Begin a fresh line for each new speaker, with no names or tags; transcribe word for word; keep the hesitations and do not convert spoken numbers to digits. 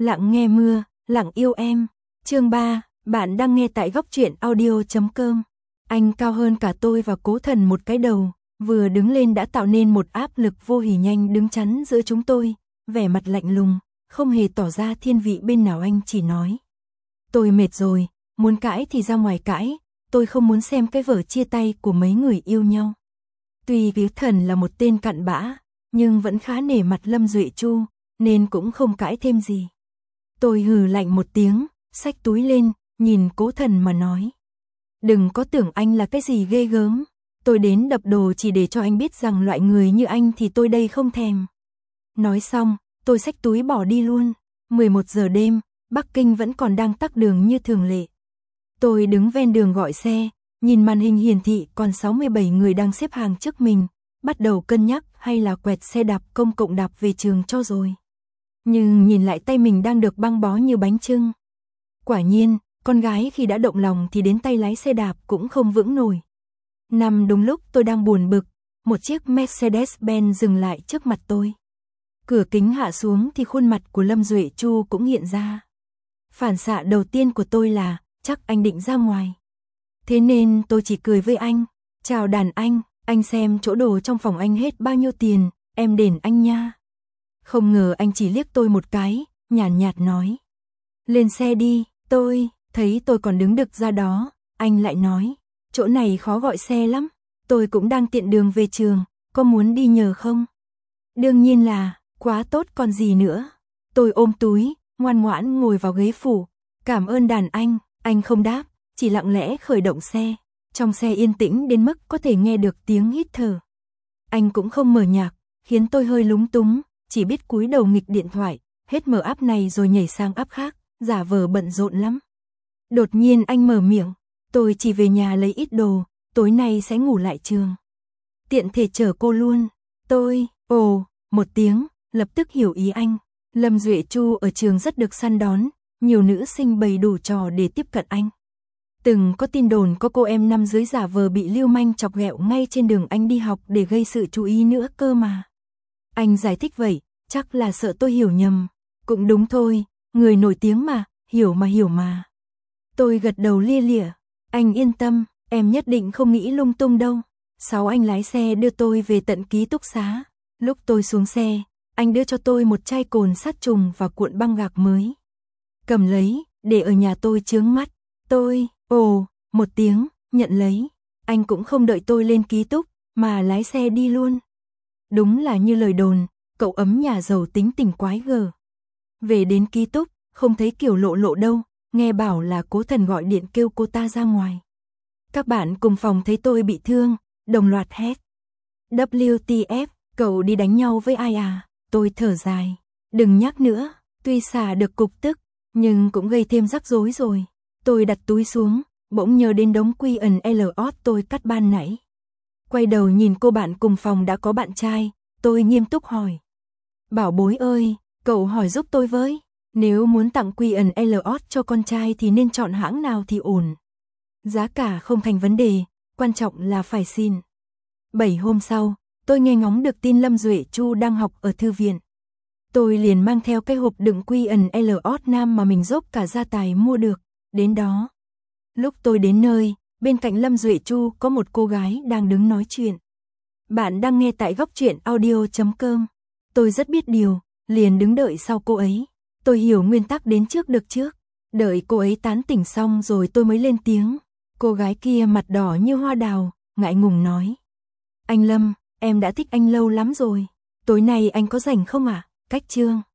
Lặng nghe mưa, lặng yêu em. Chương ba, bạn đang nghe tại góc truyện audio chấm com. Anh cao hơn cả tôi và Cố Thần một cái đầu, vừa đứng lên đã tạo nên một áp lực vô hình nhanh đứng chắn giữa chúng tôi, vẻ mặt lạnh lùng, không hề tỏ ra thiên vị bên nào, anh chỉ nói. Tôi mệt rồi, muốn cãi thì ra ngoài cãi, tôi không muốn xem cái vở chia tay của mấy người yêu nhau. Tuy Cố Thần là một tên cặn bã, nhưng vẫn khá nể mặt Lâm Duệ Chu, nên cũng không cãi thêm gì. Tôi hừ lạnh một tiếng, xách túi lên, nhìn Cố Thần mà nói. Đừng có tưởng anh là cái gì ghê gớm, tôi đến đập đồ chỉ để cho anh biết rằng loại người như anh thì tôi đây không thèm. Nói xong, tôi xách túi bỏ đi luôn. mười một giờ đêm, Bắc Kinh vẫn còn đang tắc đường như thường lệ. Tôi đứng ven đường gọi xe, nhìn màn hình hiển thị còn sáu mươi bảy người đang xếp hàng trước mình, bắt đầu cân nhắc hay là quẹt xe đạp công cộng đạp về trường cho rồi. Nhưng nhìn lại tay mình đang được băng bó như bánh chưng. Quả nhiên, con gái khi đã động lòng thì đến tay lái xe đạp cũng không vững nổi. Nằm đúng lúc tôi đang buồn bực, một chiếc Mercedes-Benz dừng lại trước mặt tôi. Cửa kính hạ xuống thì khuôn mặt của Lâm Duệ Chu cũng hiện ra. Phản xạ đầu tiên của tôi là, chắc anh định ra ngoài. Thế nên tôi chỉ cười với anh, chào đàn anh, anh xem chỗ đồ trong phòng anh hết bao nhiêu tiền, em đền anh nha. Không ngờ anh chỉ liếc tôi một cái, nhàn nhạt, nhạt nói. Lên xe đi, tôi, thấy tôi còn đứng đực ra đó, anh lại nói, chỗ này khó gọi xe lắm, tôi cũng đang tiện đường về trường, có muốn đi nhờ không? Đương nhiên là, quá tốt còn gì nữa. Tôi ôm túi, ngoan ngoãn ngồi vào ghế phụ, cảm ơn đàn anh, anh không đáp, chỉ lặng lẽ khởi động xe. Trong xe yên tĩnh đến mức có thể nghe được tiếng hít thở. Anh cũng không mở nhạc, khiến tôi hơi lúng túng, chỉ biết cúi đầu nghịch điện thoại, hết mở app này rồi nhảy sang app khác, giả vờ bận rộn lắm. Đột nhiên anh mở miệng, tôi chỉ về nhà lấy ít đồ, tối nay sẽ ngủ lại trường. Tiện thể chở cô luôn. Tôi, ồ, một tiếng, lập tức hiểu ý anh. Lâm Duệ Chu ở trường rất được săn đón, nhiều nữ sinh bày đủ trò để tiếp cận anh. Từng có tin đồn có cô em năm dưới giả vờ bị lưu manh chọc ghẹo ngay trên đường anh đi học để gây sự chú ý nữa cơ mà. Anh giải thích vậy, chắc là sợ tôi hiểu nhầm. Cũng đúng thôi, người nổi tiếng mà, hiểu mà hiểu mà. Tôi gật đầu lia lịa, anh yên tâm, em nhất định không nghĩ lung tung đâu. Sau anh lái xe đưa tôi về tận ký túc xá. Lúc tôi xuống xe, anh đưa cho tôi một chai cồn sát trùng và cuộn băng gạc mới. Cầm lấy, để ở nhà tôi chướng mắt. Tôi, ồ, một tiếng, nhận lấy. Anh cũng không đợi tôi lên ký túc, mà lái xe đi luôn. Đúng là như lời đồn, cậu ấm nhà giàu tính tình quái gở. Về đến ký túc, không thấy Kiều Lộ Lộ đâu, nghe bảo là Cố Thần gọi điện kêu cô ta ra ngoài. Các bạn cùng phòng thấy tôi bị thương, đồng loạt hét. W T F, cậu đi đánh nhau với ai à? Tôi thở dài. Đừng nhắc nữa, tuy xả được cục tức, nhưng cũng gây thêm rắc rối rồi. Tôi đặt túi xuống, bỗng nhớ đến đống quy ẩn L O T tôi cắt ban nãy. Quay đầu nhìn cô bạn cùng phòng đã có bạn trai, tôi nghiêm túc hỏi. Bảo bối ơi, cậu hỏi giúp tôi với, nếu muốn tặng quy ẩn L O T cho con trai thì nên chọn hãng nào thì ổn. Giá cả không thành vấn đề, quan trọng là phải xin. Bảy hôm sau, tôi nghe ngóng được tin Lâm Duệ Chu đang học ở thư viện. Tôi liền mang theo cái hộp đựng quy ẩn L O T nam mà mình dốc cả gia tài mua được, đến đó. Lúc tôi đến nơi, bên cạnh Lâm Duệ Chu có một cô gái đang đứng nói chuyện. Bạn đang nghe tại góc truyện audio chấm com. Tôi rất biết điều, liền đứng đợi sau cô ấy. Tôi hiểu nguyên tắc đến trước được trước. Đợi cô ấy tán tỉnh xong rồi tôi mới lên tiếng. Cô gái kia mặt đỏ như hoa đào, ngại ngùng nói. Anh Lâm, em đã thích anh lâu lắm rồi. Tối nay anh có rảnh không ạ? À? Cách chương.